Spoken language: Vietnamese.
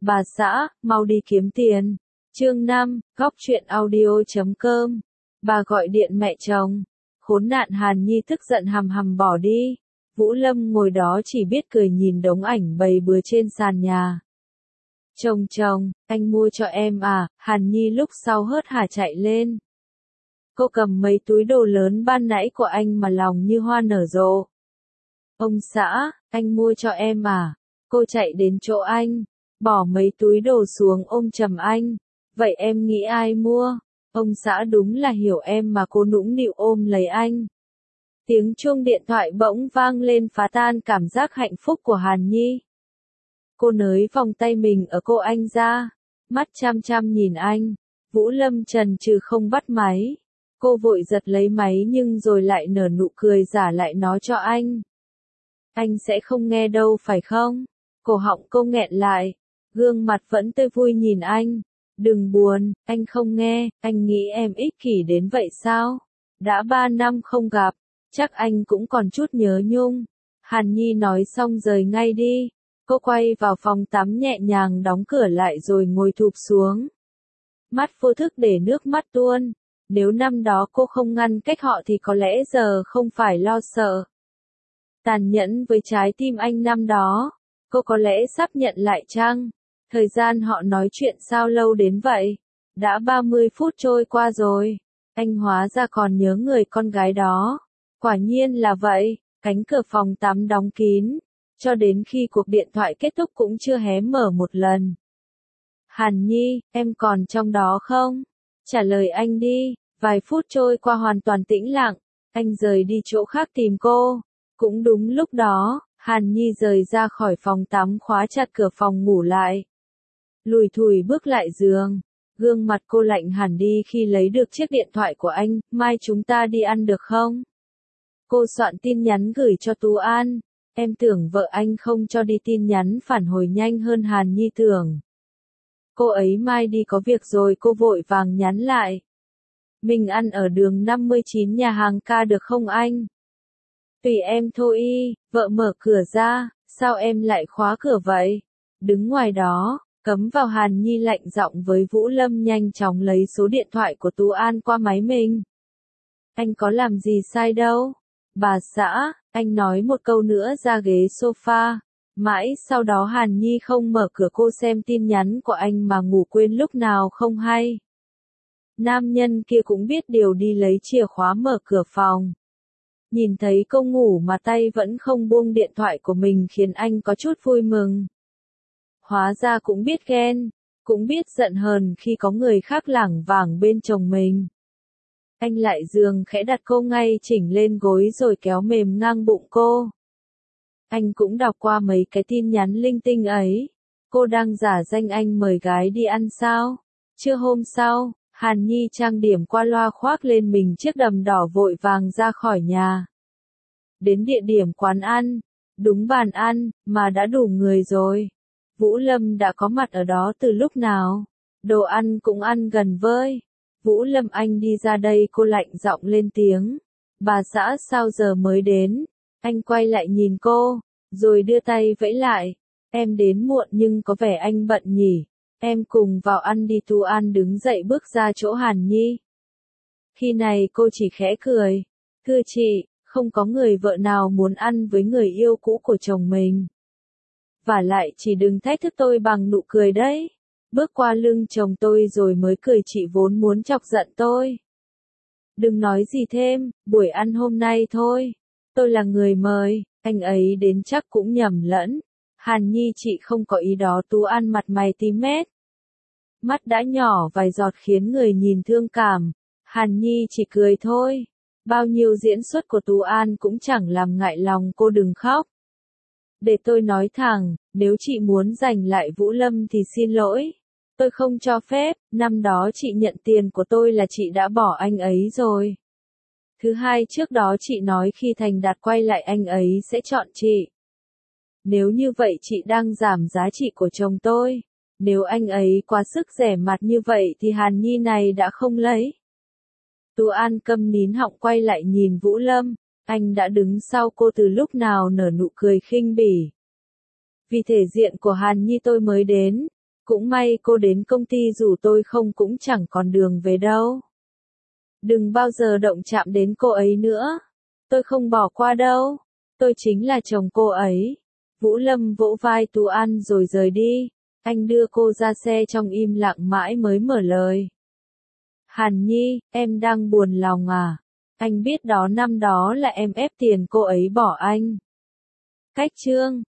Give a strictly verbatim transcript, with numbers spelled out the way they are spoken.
Bà xã, mau đi kiếm tiền. Chương năm, góc truyện audio chấm com. Bà gọi điện mẹ chồng. Khốn nạn. Hàn Nhi tức giận hầm hầm bỏ đi. Vũ Lâm ngồi đó chỉ biết cười nhìn đống ảnh bày bừa trên sàn nhà. Chồng chồng, anh mua cho em à? Hàn Nhi lúc sau hớt hải chạy lên. Cô cầm mấy túi đồ lớn ban nãy của anh mà lòng như hoa nở rộ. Ông xã, anh mua cho em à? Cô chạy đến chỗ anh, bỏ mấy túi đồ xuống ôm chầm anh. Vậy em nghĩ ai mua? Ông xã đúng là hiểu em mà. Cô nũng nịu ôm lấy anh. Tiếng chuông điện thoại bỗng vang lên phá tan cảm giác hạnh phúc của Hàn Nhi. Cô nới vòng tay mình ở cô anh ra, mắt chăm chăm nhìn anh. Vũ Lâm chần chừ không bắt máy. Cô vội giật lấy máy nhưng rồi lại nở nụ cười giả lại nó cho anh. Anh sẽ không nghe đâu phải không? Cổ họng cô nghẹn lại, gương mặt vẫn tươi vui nhìn anh. Đừng buồn, anh không nghe. Anh nghĩ em ích kỷ đến vậy sao? Đã ba năm không gặp, chắc anh cũng còn chút nhớ nhung. Hàn Nhi nói xong rời ngay đi. Cô quay vào phòng tắm nhẹ nhàng đóng cửa lại rồi ngồi thụp xuống. Mắt vô thức để nước mắt tuôn. Nếu năm đó cô không ngăn cách họ thì có lẽ giờ không phải lo sợ. Tàn nhẫn với trái tim anh năm đó, cô có lẽ sắp nhận lại chăng? Thời gian họ nói chuyện sao lâu đến vậy? Đã ba mươi phút trôi qua rồi. Anh hóa ra còn nhớ người con gái đó. Quả nhiên là vậy. Cánh cửa phòng tắm đóng kín. Cho đến khi cuộc điện thoại kết thúc cũng chưa hé mở một lần. Hàn Nhi, em còn trong đó không? Trả lời anh đi. Vài phút trôi qua hoàn toàn tĩnh lặng. Anh rời đi chỗ khác tìm cô. Cũng đúng lúc đó, Hàn Nhi rời ra khỏi phòng tắm khóa chặt cửa phòng ngủ lại. Lùi thủi bước lại giường. Gương mặt cô lạnh hẳn đi khi lấy được chiếc điện thoại của anh. Mai chúng ta đi ăn được không? Cô soạn tin nhắn gửi cho Tú An. Em tưởng vợ anh không cho đi, tin nhắn phản hồi nhanh hơn Hàn Nhi tưởng. Cô ấy mai đi có việc rồi. Cô vội vàng nhắn lại. Mình ăn ở đường năm mươi chín nhà hàng ca được không anh? Tùy em thôi y. Vợ mở cửa ra. Sao em lại khóa cửa vậy? Đứng ngoài đó, cấm vào. Hàn Nhi lạnh giọng với Vũ Lâm nhanh chóng lấy số điện thoại của Tú An qua máy mình. Anh có làm gì sai đâu. Bà xã, anh nói một câu nữa ra ghế sofa. Mãi sau đó Hàn Nhi không mở cửa. Cô xem tin nhắn của anh mà ngủ quên lúc nào không hay. Nam nhân kia cũng biết điều đi lấy chìa khóa mở cửa phòng. Nhìn thấy cô ngủ mà tay vẫn không buông điện thoại của mình khiến anh có chút vui mừng. Hóa ra cũng biết ghen, cũng biết giận hờn khi có người khác lảng vảng bên chồng mình. Anh lại giường khẽ đặt cô ngay chỉnh lên gối rồi kéo mềm ngang bụng cô. Anh cũng đọc qua mấy cái tin nhắn linh tinh ấy. Cô đang giả danh anh mời gái đi ăn sao? Trưa hôm sau, Hàn Nhi trang điểm qua loa khoác lên mình chiếc đầm đỏ vội vàng ra khỏi nhà. Đến địa điểm quán ăn, đúng bàn ăn, mà đã đủ người rồi. Vũ Lâm đã có mặt ở đó từ lúc nào? Đồ ăn cũng ăn gần với. Vũ Lâm, anh đi ra đây. Cô lạnh giọng lên tiếng. Bà xã sao giờ mới đến? Anh quay lại nhìn cô, rồi đưa tay vẫy lại. Em đến muộn nhưng có vẻ anh bận nhỉ. Em cùng vào ăn đi. Tú An đứng dậy bước ra chỗ Hàn Nhi. Khi này cô chỉ khẽ cười. Thưa chị, không có người vợ nào muốn ăn với người yêu cũ của chồng mình. Vả lại chỉ đừng thách thức tôi bằng nụ cười đấy. Bước qua lưng chồng tôi rồi mới cười. Chị vốn muốn chọc giận tôi. Đừng nói gì thêm, buổi ăn hôm nay thôi. Tôi là người mời, anh ấy đến chắc cũng nhầm lẫn. Hàn Nhi, chị không có ý đó. Tú An mặt mày tím mét. Mắt đã nhỏ vài giọt khiến người nhìn thương cảm. Hàn Nhi chỉ cười thôi. Bao nhiêu diễn xuất của Tú An cũng chẳng làm ngại lòng cô. Đừng khóc. Để tôi nói thẳng, nếu chị muốn giành lại Vũ Lâm thì xin lỗi. Tôi không cho phép. Năm đó chị nhận tiền của tôi là chị đã bỏ anh ấy rồi. Thứ hai, trước đó chị nói khi thành đạt quay lại anh ấy sẽ chọn chị. Nếu như vậy chị đang giảm giá trị của chồng tôi. Nếu anh ấy quá sức rẻ mặt như vậy thì Hàn Nhi này đã không lấy. Tú An câm nín họng quay lại nhìn Vũ Lâm. Anh đã đứng sau cô từ lúc nào, nở nụ cười khinh bỉ. Vì thể diện của Hàn Nhi tôi mới đến. Cũng may cô đến công ty rủ tôi không cũng chẳng còn đường về đâu. Đừng bao giờ động chạm đến cô ấy nữa. Tôi không bỏ qua đâu. Tôi chính là chồng cô ấy. Vũ Lâm vỗ vai Tú An rồi rời đi. Anh đưa cô ra xe trong im lặng mãi mới mở lời. Hàn Nhi, em đang buồn lòng à? Anh biết đó năm đó là em ép tiền cô ấy bỏ anh. Cách chương